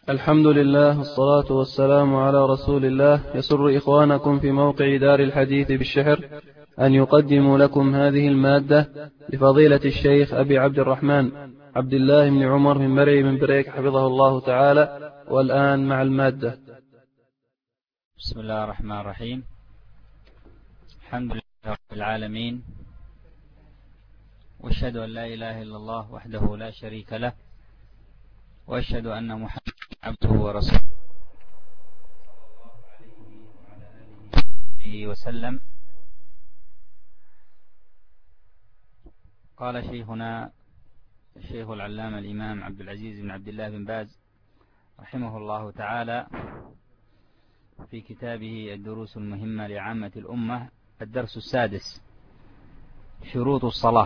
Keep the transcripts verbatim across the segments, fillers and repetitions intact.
الحمد لله والصلاة والسلام على رسول الله. يسر إخوانكم في موقع دار الحديث بالشحر أن يقدموا لكم هذه المادة لفضيلة الشيخ أبي عبد الرحمن عبد الله بن عمر من مرعي من بريك حفظه الله تعالى. والآن مع المادة. بسم الله الرحمن الرحيم. الحمد لله رب العالمين، واشهد أن لا إله إلا الله وحده لا شريك له، واشهد أن محمدا عبده ورسوله وسلم. قال شيخنا الشيخ العلامة الإمام عبد العزيز بن عبد الله بن باز رحمه الله تعالى في كتابه الدروس المهمة لعامة الأمة، الدرس السادس: شروط الصلاة.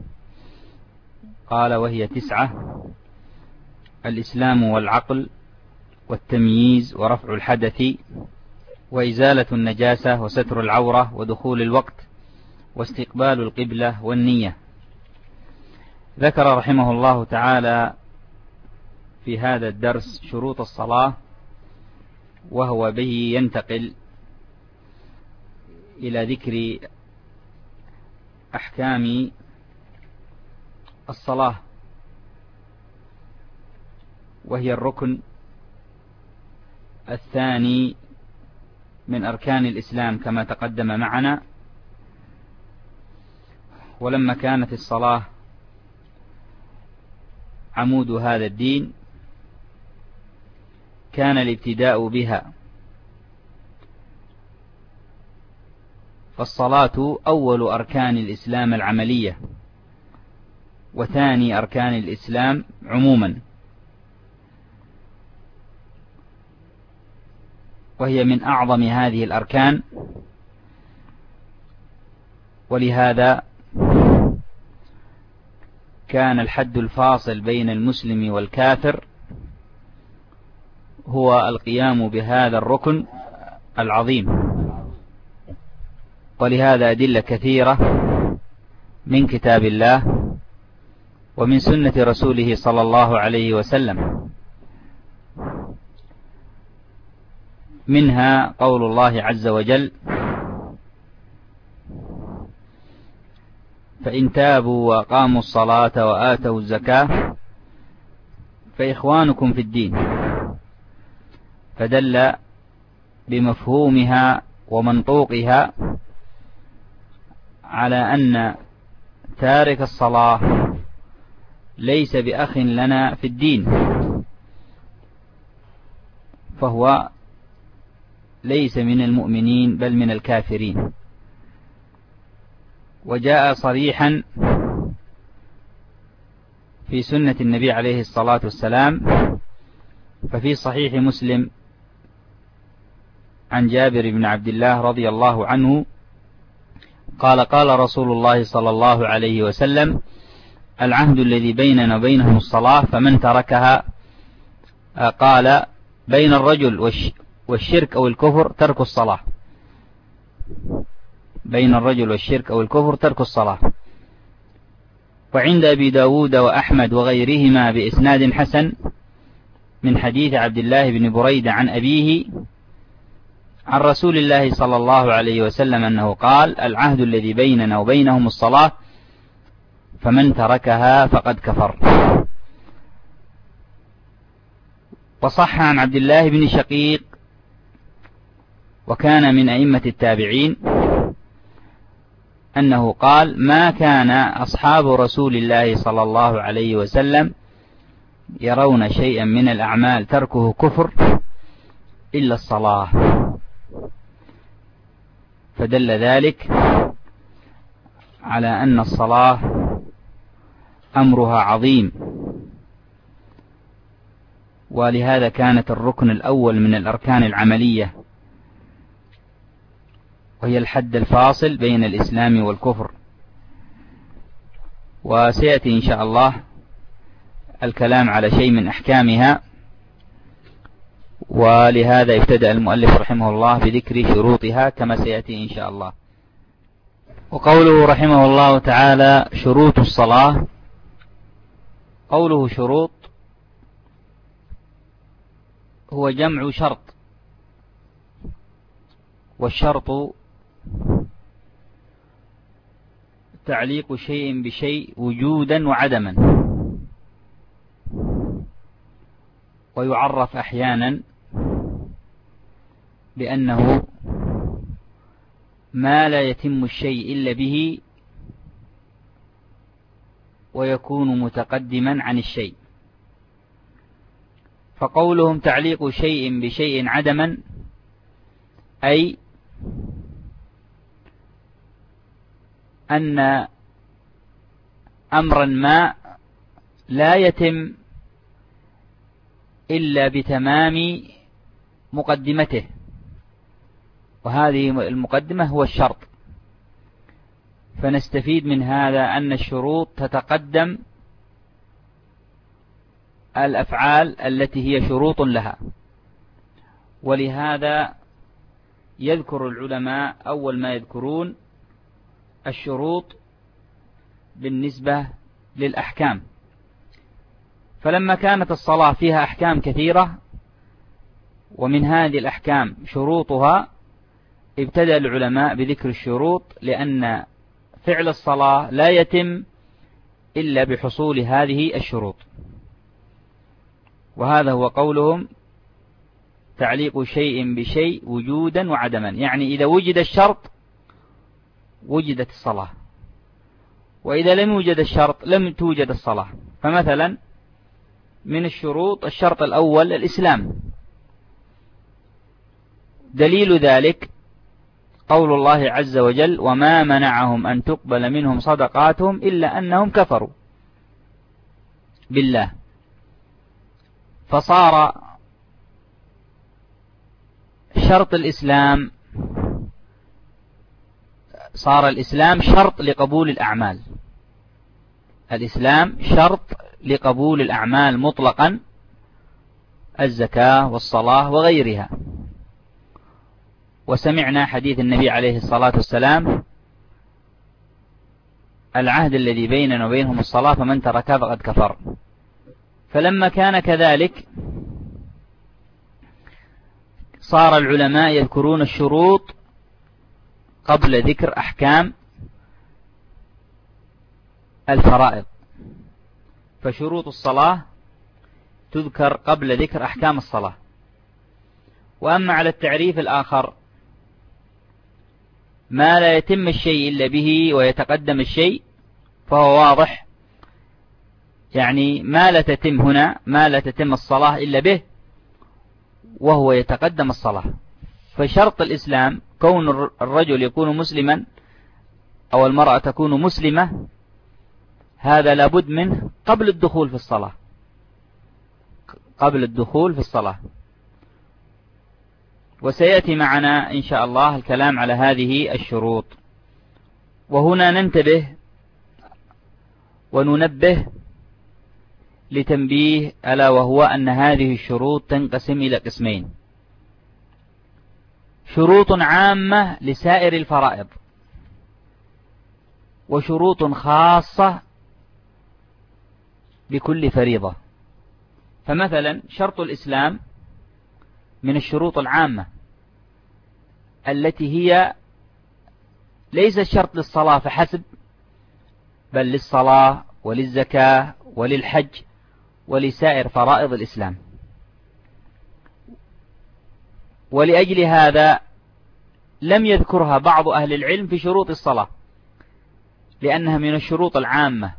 قال وهي تسعة: الإسلام والعقل والتمييز ورفع الحدث وإزالة النجاسة وستر العورة ودخول الوقت واستقبال القبلة والنية. ذكر رحمه الله تعالى في هذا الدرس شروط الصلاة، وهو به ينتقل إلى ذكر أحكام الصلاة، وهي الركن الثاني من أركان الإسلام كما تقدم معنا. ولما كانت الصلاة عمود هذا الدين، كان الابتداء بها، فالصلاة أول أركان الإسلام العملية، وثاني أركان الإسلام عموما، وهي من أعظم هذه الأركان. ولهذا كان الحد الفاصل بين المسلم والكافر هو القيام بهذا الركن العظيم. ولهذا أدلة كثيرة من كتاب الله ومن سنة رسوله صلى الله عليه وسلم، منها قول الله عز وجل: فإن تابوا وأقاموا الصلاة وآتوا الزكاة فإخوانكم في الدين. فدل بمفهومها ومنطوقها على أن تارك الصلاة ليس بأخ لنا في الدين، فهو ليس من المؤمنين بل من الكافرين. وجاء صريحا في سنة النبي عليه الصلاة والسلام، ففي صحيح مسلم عن جابر بن عبد الله رضي الله عنه قال: قال رسول الله صلى الله عليه وسلم: العهد الذي بيننا وبينهم الصلاة، فمن تركها قال بين الرجل والشرك أو الكفر ترك الصلاة. بين الرجل والشرك أو الكفر ترك الصلاة. وعند أبي داود وأحمد وغيرهما بإسناد حسن من حديث عبد الله بن بريدة عن أبيه عن رسول الله صلى الله عليه وسلم أنه قال: العهد الذي بيننا وبينهم الصلاة، فمن تركها فقد كفر. وصح عن عبد الله بن شقيق، وكان من أئمة التابعين، أنه قال: ما كان أصحاب رسول الله صلى الله عليه وسلم يرون شيئا من الأعمال تركه كفر إلا الصلاة. فدل ذلك على أن الصلاة أمرها عظيم، ولهذا كانت الركن الأول من الأركان العملية، وهي الحد الفاصل بين الإسلام والكفر. وسيأتي إن شاء الله الكلام على شيء من أحكامها، ولهذا ابتدأ المؤلف رحمه الله بذكر شروطها كما سيأتي إن شاء الله. وقوله رحمه الله تعالى: شروط الصلاة. قوله شروط هو جمع شرط، والشرط تعليق شيء بشيء وجودا وعدما، ويعرف أحيانا بأنه ما لا يتم الشيء إلا به، ويكون متقدما عن الشيء. فقولهم تعليق شيء بشيء عدما أي أن أمرا ما لا يتم إلا بتمام مقدمته، وهذه المقدمة هو الشرط. فنستفيد من هذا أن الشروط تتقدم الأفعال التي هي شروط لها، ولهذا يذكر العلماء أول ما يذكرون الشروط بالنسبة للأحكام. فلما كانت الصلاة فيها أحكام كثيرة ومن هذه الأحكام شروطها، ابتدأ العلماء بذكر الشروط، لأن فعل الصلاة لا يتم إلا بحصول هذه الشروط. وهذا هو قولهم تعليق شيء بشيء وجودا وعدما، يعني إذا وجد الشرط وجدت الصلاة، وإذا لم يوجد الشرط لم توجد الصلاة. فمثلا من الشروط الشرط الأول الإسلام، دليل ذلك قول الله عز وجل: وما منعهم أن تقبل منهم صدقاتهم إلا أنهم كفروا بالله. فصار شرط الإسلام صار الإسلام شرط لقبول الأعمال. الإسلام شرط لقبول الأعمال مطلقا، الزكاة والصلاة وغيرها. وسمعنا حديث النبي عليه الصلاة والسلام: العهد الذي بيننا وبينهم الصلاة فمن تركها فقد كفر. فلما كان كذلك صار العلماء يذكرون الشروط قبل ذكر أحكام الفرائض، فشروط الصلاة تذكر قبل ذكر أحكام الصلاة. وأما على التعريف الآخر، ما لا يتم الشيء إلا به ويتقدم الشيء، فهو واضح، يعني ما لا تتم هنا، ما لا تتم الصلاة إلا به وهو يتقدم الصلاة. فشرط الإسلام كون الرجل يكون مسلما أو المرأة تكون مسلمة، هذا لابد منه قبل الدخول في الصلاة، قبل الدخول في الصلاة. وسيأتي معنا إن شاء الله الكلام على هذه الشروط. وهنا ننتبه وننبه لتنبيه، ألا وهو أن هذه الشروط تنقسم إلى قسمين: شروط عامة لسائر الفرائض، وشروط خاصة بكل فريضة. فمثلا شرط الإسلام من الشروط العامة التي هي ليست شرط للصلاة فحسب، بل للصلاة وللزكاة وللحج ولسائر فرائض الإسلام. ولأجل هذا لم يذكرها بعض أهل العلم في شروط الصلاة، لأنها من الشروط العامة،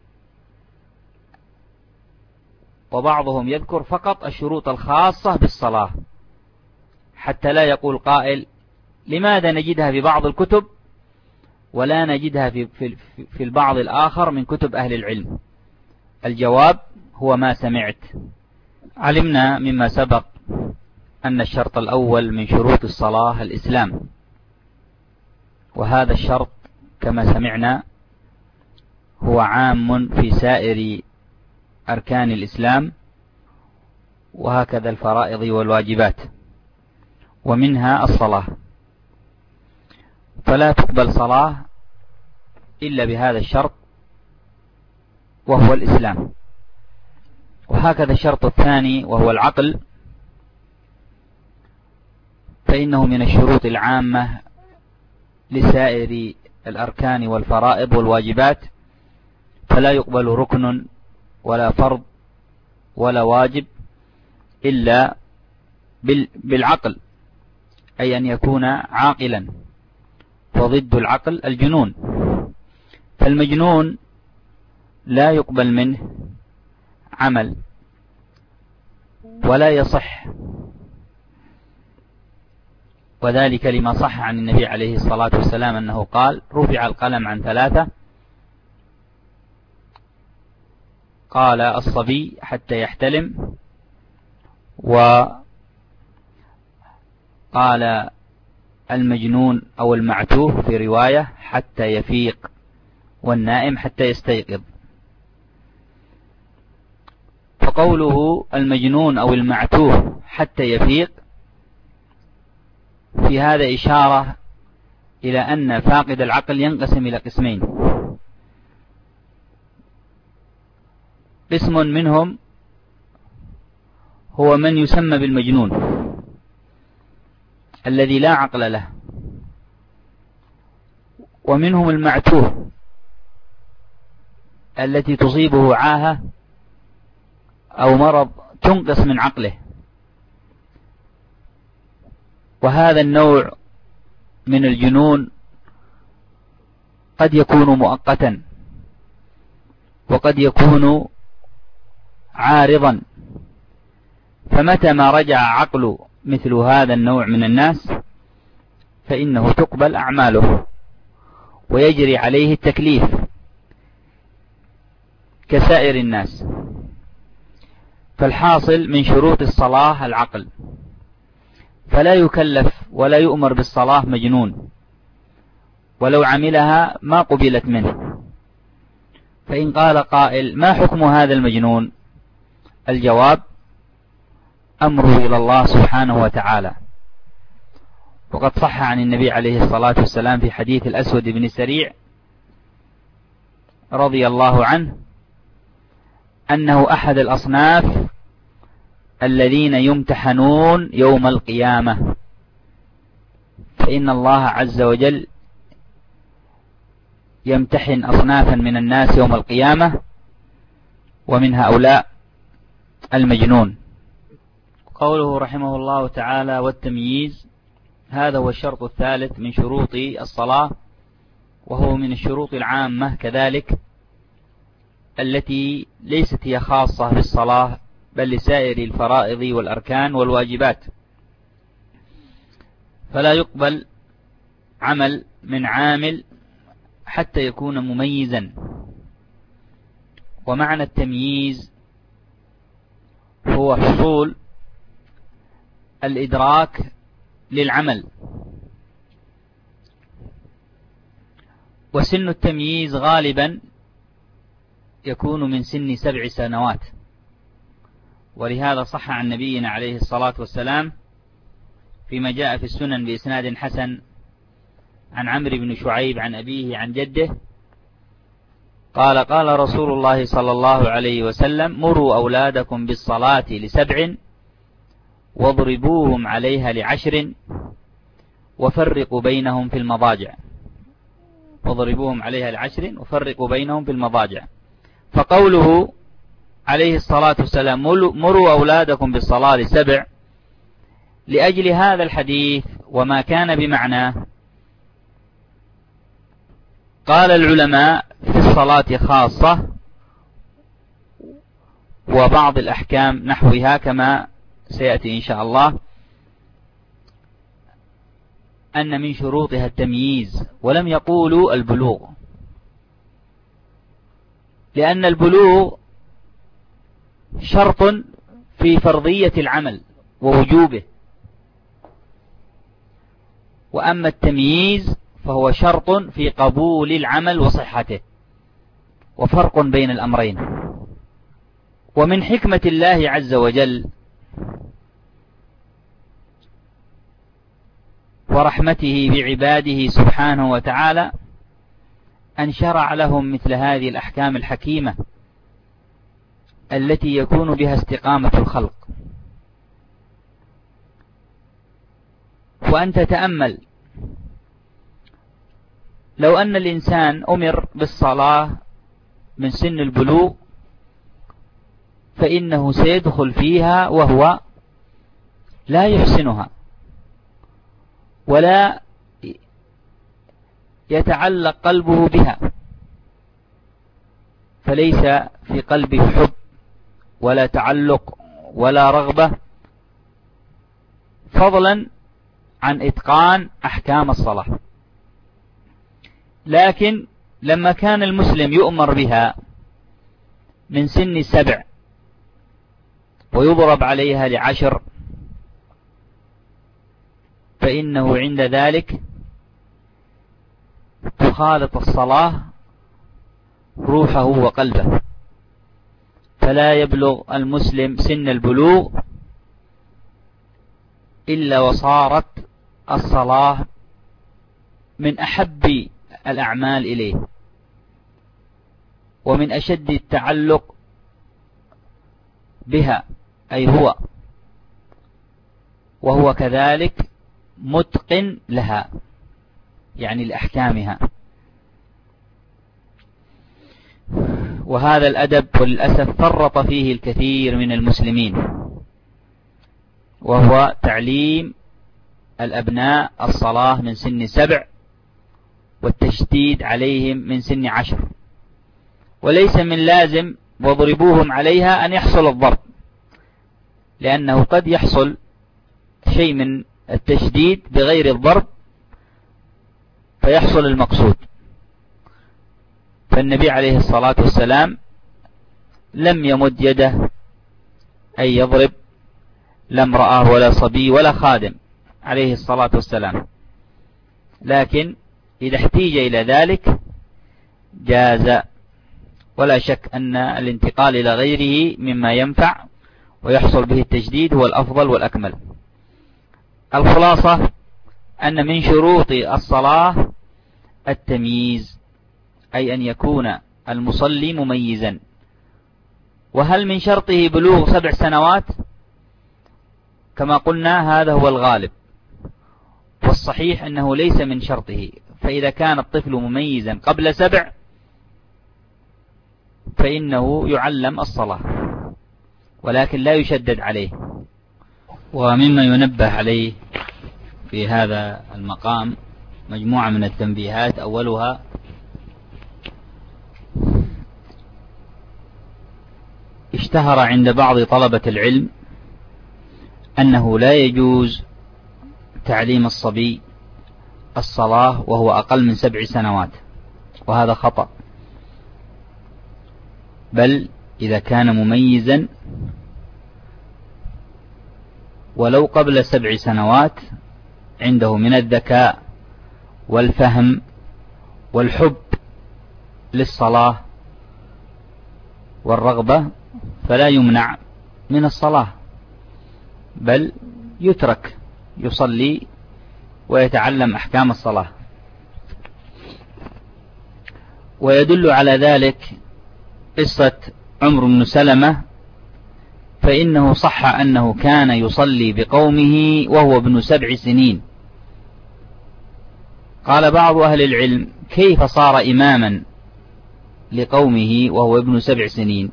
وبعضهم يذكر فقط الشروط الخاصة بالصلاة، حتى لا يقول قائل: لماذا نجدها في بعض الكتب ولا نجدها في, في, في البعض الآخر من كتب أهل العلم؟ الجواب هو ما سمعت. علمنا مما سبق أن الشرط الأول من شروط الصلاة الإسلام، وهذا الشرط كما سمعنا هو عام في سائر أركان الإسلام، وهكذا الفرائض والواجبات، ومنها الصلاة. فلا تقبل صلاة إلا بهذا الشرط وهو الإسلام. وهكذا الشرط الثاني وهو العقل، فإنه من الشروط العامة لسائر الأركان والفرائض والواجبات، فلا يقبل ركن ولا فرض ولا واجب إلا بالعقل، أي أن يكون عاقلا، وضد العقل الجنون. فالمجنون لا يقبل منه عمل ولا يصح، وذلك لما صح عن النبي عليه الصلاة والسلام أنه قال: رفع القلم عن ثلاثة، قال الصبي حتى يحتلم، وقال المجنون أو المعتوه في رواية حتى يفيق، والنائم حتى يستيقظ. فقوله المجنون أو المعتوه حتى يفيق في هذا إشارة إلى أن فاقد العقل ينقسم إلى قسمين: قسم منهم هو من يسمى بالمجنون الذي لا عقل له، ومنهم المعتوه التي تصيبه عاهة أو مرض تنقص من عقله. وهذا النوع من الجنون قد يكون مؤقتا، وقد يكون عارضا، فمتى ما رجع عقل مثل هذا النوع من الناس فإنه تقبل أعماله ويجري عليه التكليف كسائر الناس. فالحاصل من شروط الصلاة العقل، فلا يكلف ولا يؤمر بالصلاة مجنون، ولو عملها ما قبلت منه. فإن قال قائل: ما حكم هذا المجنون؟ الجواب: أمره إلى الله سبحانه وتعالى. وقد صح عن النبي عليه الصلاة والسلام في حديث الأسود بن سريع رضي الله عنه أنه أحد الأصناف الذين يمتحنون يوم القيامة، فإن الله عز وجل يمتحن أصنافا من الناس يوم القيامة، ومن هؤلاء المجنون. قوله رحمه الله تعالى: والتمييز، هذا هو الشرط الثالث من شروط الصلاة، وهو من الشروط العامة كذلك التي ليست هي خاصة بالصلاة بل لسائر الفرائض والأركان والواجبات. فلا يقبل عمل من عامل حتى يكون مميزا. ومعنى التمييز هو حصول الإدراك للعمل. وسن التمييز غالبا يكون من سن سبع سنوات، ولهذا صح عن نبينا عليه الصلاة والسلام فيما جاء في السنن بإسناد حسن عن عمرو بن شعيب عن أبيه عن جده قال: قال رسول الله صلى الله عليه وسلم: مروا أولادكم بالصلاة لسبع واضربوهم عليها لعشر وفرقوا بينهم في المضاجع. واضربوهم عليها لعشر وفرقوا بينهم في المضاجع. فقوله عليه الصلاة والسلام: مروا أولادكم بالصلاة لسبع، لأجل هذا الحديث وما كان بمعناه قال العلماء في الصلاة خاصة، وبعض الأحكام نحوها كما سيأتي إن شاء الله، أن من شروطها التمييز، ولم يقولوا البلوغ، لأن البلوغ شرط في فرضية العمل ووجوبه، وأما التمييز فهو شرط في قبول العمل وصحته، وفرق بين الأمرين. ومن حكمة الله عز وجل ورحمته بعباده سبحانه وتعالى أن شرع لهم مثل هذه الأحكام الحكيمة التي يكون بها استقامة الخلق. وأن تتأمل لو أن الإنسان أمر بالصلاة من سن البلوغ فإنه سيدخل فيها وهو لا يحسنها ولا يتعلق قلبه بها، فليس في قلبه حب ولا تعلق ولا رغبة، فضلا عن إتقان أحكام الصلاة. لكن لما كان المسلم يؤمر بها من سن سبع ويضرب عليها لعشر، فإنه عند ذلك تخالط الصلاة روحه وقلبه، فلا يبلغ المسلم سن البلوغ إلا وصارت الصلاة من أحب الأعمال إليه ومن أشد التعلق بها، أي هو وهو كذلك متقن لها يعني لأحكامها. وهذا الأدب وللأسف فرط فيه الكثير من المسلمين، وهو تعليم الأبناء الصلاة من سن سبع والتشديد عليهم من سن عشر، وليس من لازم واضربوهم عليها أن يحصل الضرب، لأنه قد يحصل شيء من التشديد بغير الضرب فيحصل المقصود. فالنبي عليه الصلاة والسلام لم يمد يده أن يضرب لا امرأة ولا صبي ولا خادم عليه الصلاة والسلام، لكن إذا احتيج إلى ذلك جاز، ولا شك أن الانتقال إلى غيره مما ينفع ويحصل به التجديد هو الأفضل والأكمل. الخلاصة أن من شروط الصلاة التمييز، أي أن يكون المصلي مميزا. وهل من شرطه بلوغ سبع سنوات؟ كما قلنا هذا هو الغالب، والصحيح أنه ليس من شرطه، فإذا كان الطفل مميزا قبل سبع فإنه يعلم الصلاة ولكن لا يشدد عليه. ومما ينبه عليه في هذا المقام مجموعة من التنبيهات، أولها اشتهر عند بعض طلبة العلم أنه لا يجوز تعليم الصبي الصلاة وهو أقل من سبع سنوات، وهذا خطأ، بل إذا كان مميزا ولو قبل سبع سنوات عنده من الذكاء والفهم والحب للصلاة والرغبة فلا يمنع من الصلاة، بل يترك يصلي ويتعلم أحكام الصلاة. ويدل على ذلك قصة عمرو بن سلمة، فإنه صح أنه كان يصلي بقومه وهو ابن سبع سنين. قال بعض أهل العلم: كيف صار إماما لقومه وهو ابن سبع سنين؟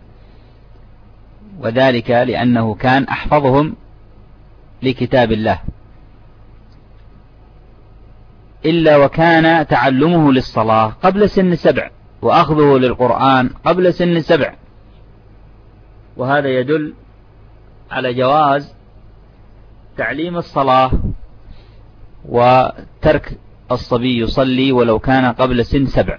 وذلك لأنه كان أحفظهم لكتاب الله، إلا وكان تعلمه للصلاة قبل سن سبع وأخذه للقرآن قبل سن سبع، وهذا يدل على جواز تعليم الصلاة وترك الصبي يصلي ولو كان قبل سن سبع.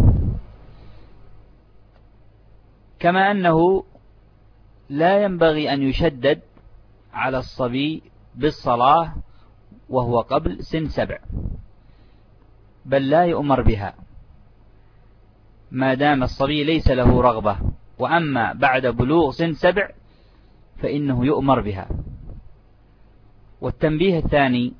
كما أنه لا ينبغي أن يشدد على الصبي بالصلاة وهو قبل سن سبع، بل لا يؤمر بها ما دام الصبي ليس له رغبة، وأما بعد بلوغ سن سبع فإنه يؤمر بها. والتنبيه الثاني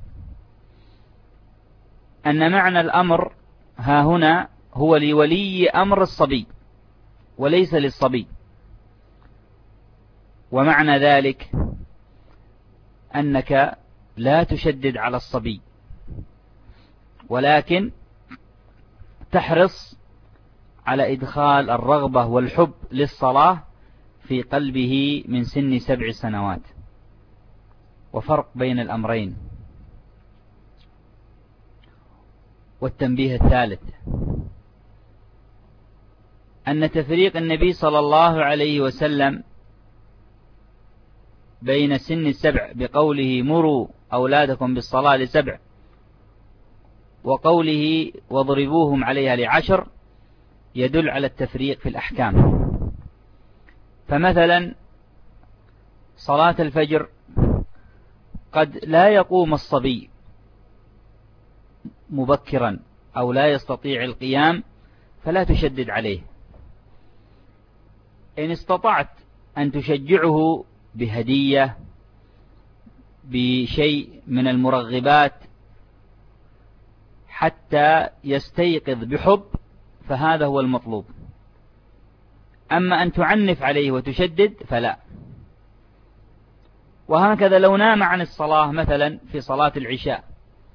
أن معنى الأمر ها هنا هو لولي أمر الصبي وليس للصبي، ومعنى ذلك أنك لا تشدد على الصبي ولكن تحرص على إدخال الرغبة والحب للصلاة في قلبه من سن سبع سنوات. وفرق بين الأمرين. والتنبيه الثالث أن تفريق النبي صلى الله عليه وسلم بين سن السبع بقوله مروا أولادكم بالصلاة لسبع وقوله واضربوهم عليها لعشر يدل على التفريق في الأحكام. فمثلا صلاة الفجر قد لا يقوم الصبي مبكرا أو لا يستطيع القيام فلا تشدد عليه. إن استطعت أن تشجعه بهدية بشيء من المرغبات حتى يستيقظ بحب فهذا هو المطلوب. أما أن تعنف عليه وتشدد فلا. وهكذا لو نام عن الصلاة مثلا في صلاة العشاء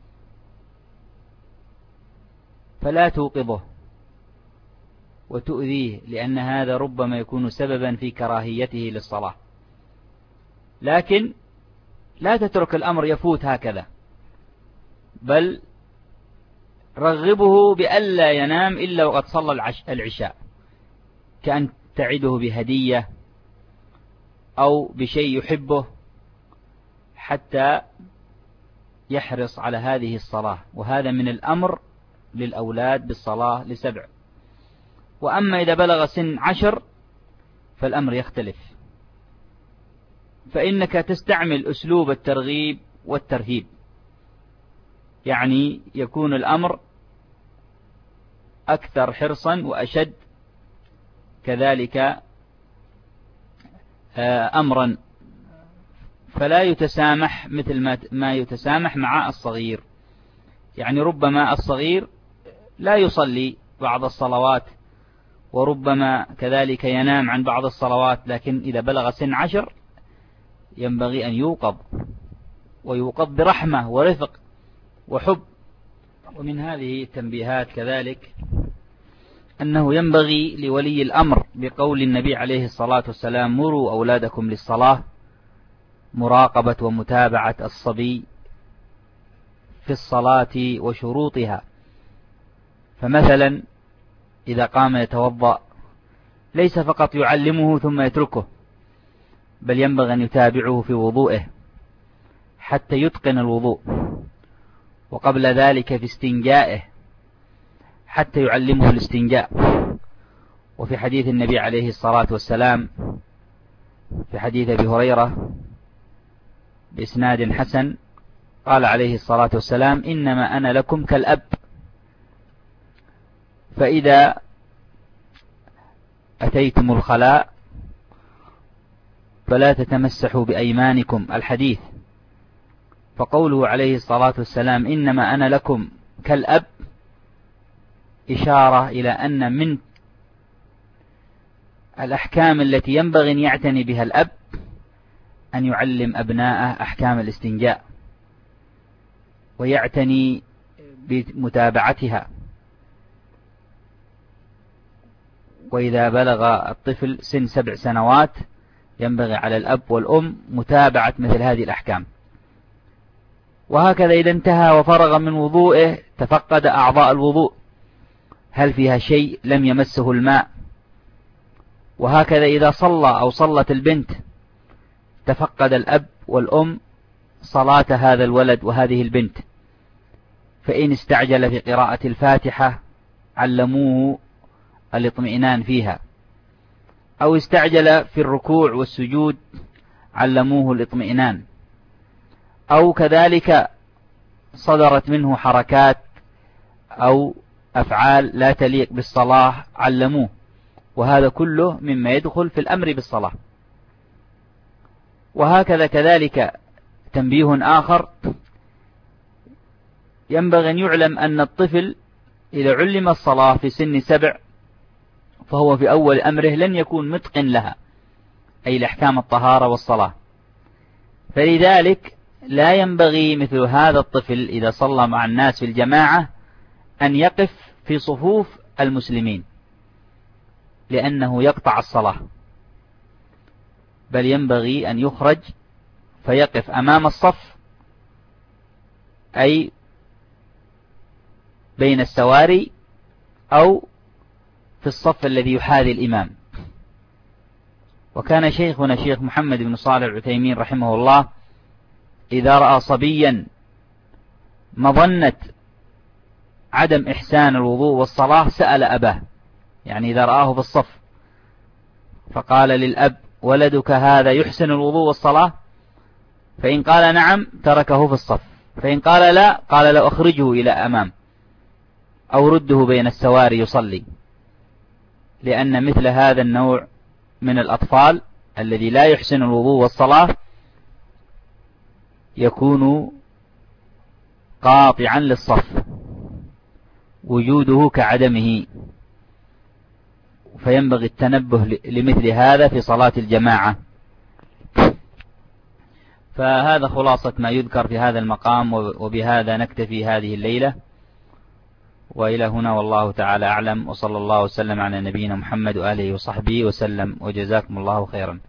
فلا توقظه وتؤذيه، لأن هذا ربما يكون سببا في كراهيته للصلاة. لكن لا تترك الأمر يفوت هكذا، بل رغبه بألا ينام إلا وقد صلى العشاء، كأن تعده بهدية أو بشيء يحبه حتى يحرص على هذه الصلاة. وهذا من الأمر للأولاد بالصلاة لسبع. وأما إذا بلغ سن عشر فالأمر يختلف، فإنك تستعمل أسلوب الترغيب والترهيب، يعني يكون الأمر أكثر حرصا وأشد كذلك أمرا، فلا يتسامح مثل ما يتسامح مع الصغير. يعني ربما الصغير لا يصلي بعض الصلوات وربما كذلك ينام عن بعض الصلوات، لكن إذا بلغ سن عشر ينبغي أن يوقظ، ويوقظ برحمة ورفق وحب. ومن هذه التنبيهات كذلك أنه ينبغي لولي الأمر بقول النبي عليه الصلاة والسلام مروا أولادكم للصلاة مراقبة ومتابعة الصبي في الصلاة وشروطها. فمثلا إذا قام يتوضأ ليس فقط يعلمه ثم يتركه، بل ينبغي أن يتابعه في وضوئه حتى يتقن الوضوء، وقبل ذلك في استنجائه حتى يعلمه الاستنجاء. وفي حديث النبي عليه الصلاة والسلام في حديث أبي هريرة بإسناد حسن قال عليه الصلاة والسلام إنما أنا لكم كالأب، فإذا أتيتم الخلاء فلا تتمسحوا بأيمانكم الحديث. فقوله عليه الصلاة والسلام إنما أنا لكم كالأب إشارة إلى أن من الأحكام التي ينبغي أن يعتني بها الأب أن يعلم أبناءه أحكام الاستنجاء ويعتني بمتابعتها. وإذا بلغ الطفل سن سبع سنوات ينبغي على الأب والأم متابعة مثل هذه الأحكام. وهكذا إذا انتهى وفرغ من وضوئه تفقد أعضاء الوضوء هل فيها شيء لم يمسه الماء. وهكذا إذا صلى أو صلت البنت تفقد الأب والأم صلاة هذا الولد وهذه البنت، فإن استعجل في قراءة الفاتحة علموه الاطمئنان فيها، أو استعجل في الركوع والسجود علموه الاطمئنان، أو كذلك صدرت منه حركات أو أفعال لا تليق بالصلاة علموه. وهذا كله مما يدخل في الأمر بالصلاة. وهكذا كذلك تنبيه آخر ينبغي أن يعلم أن الطفل إذا علم الصلاة في سن سبع فهو في أول أمره لن يكون متقن لها، أي لأحكام الطهارة والصلاة. فلذلك لا ينبغي مثل هذا الطفل إذا صلى مع الناس في الجماعة أن يقف في صفوف المسلمين لأنه يقطع الصلاة، بل ينبغي أن يخرج فيقف أمام الصف، أي بين السواري أو في الصف الذي يحاذي الإمام. وكان شيخنا شيخ محمد بن صالح العثيمين رحمه الله إذا رأى صبيا مظنة عدم إحسان الوضوء والصلاة سأل أباه، يعني إذا رآه في الصف فقال للأب: ولدك هذا يحسن الوضوء والصلاة؟ فإن قال نعم تركه في الصف، فإن قال لا قال له: أخرجه إلى أمام أو رده بين السواري يصلي، لأن مثل هذا النوع من الأطفال الذي لا يحسن الوضوء والصلاة يكون قاطعا للصف، وجوده كعدمه، فينبغي التنبه لمثل هذا في صلاة الجماعة. فهذا خلاصة ما يذكر في هذا المقام، وبهذا نكتفي هذه الليلة، وإلى هنا والله تعالى أعلم، وصلى الله وسلم على نبينا محمد وآله وصحبه وسلم، وجزاكم الله خيرا.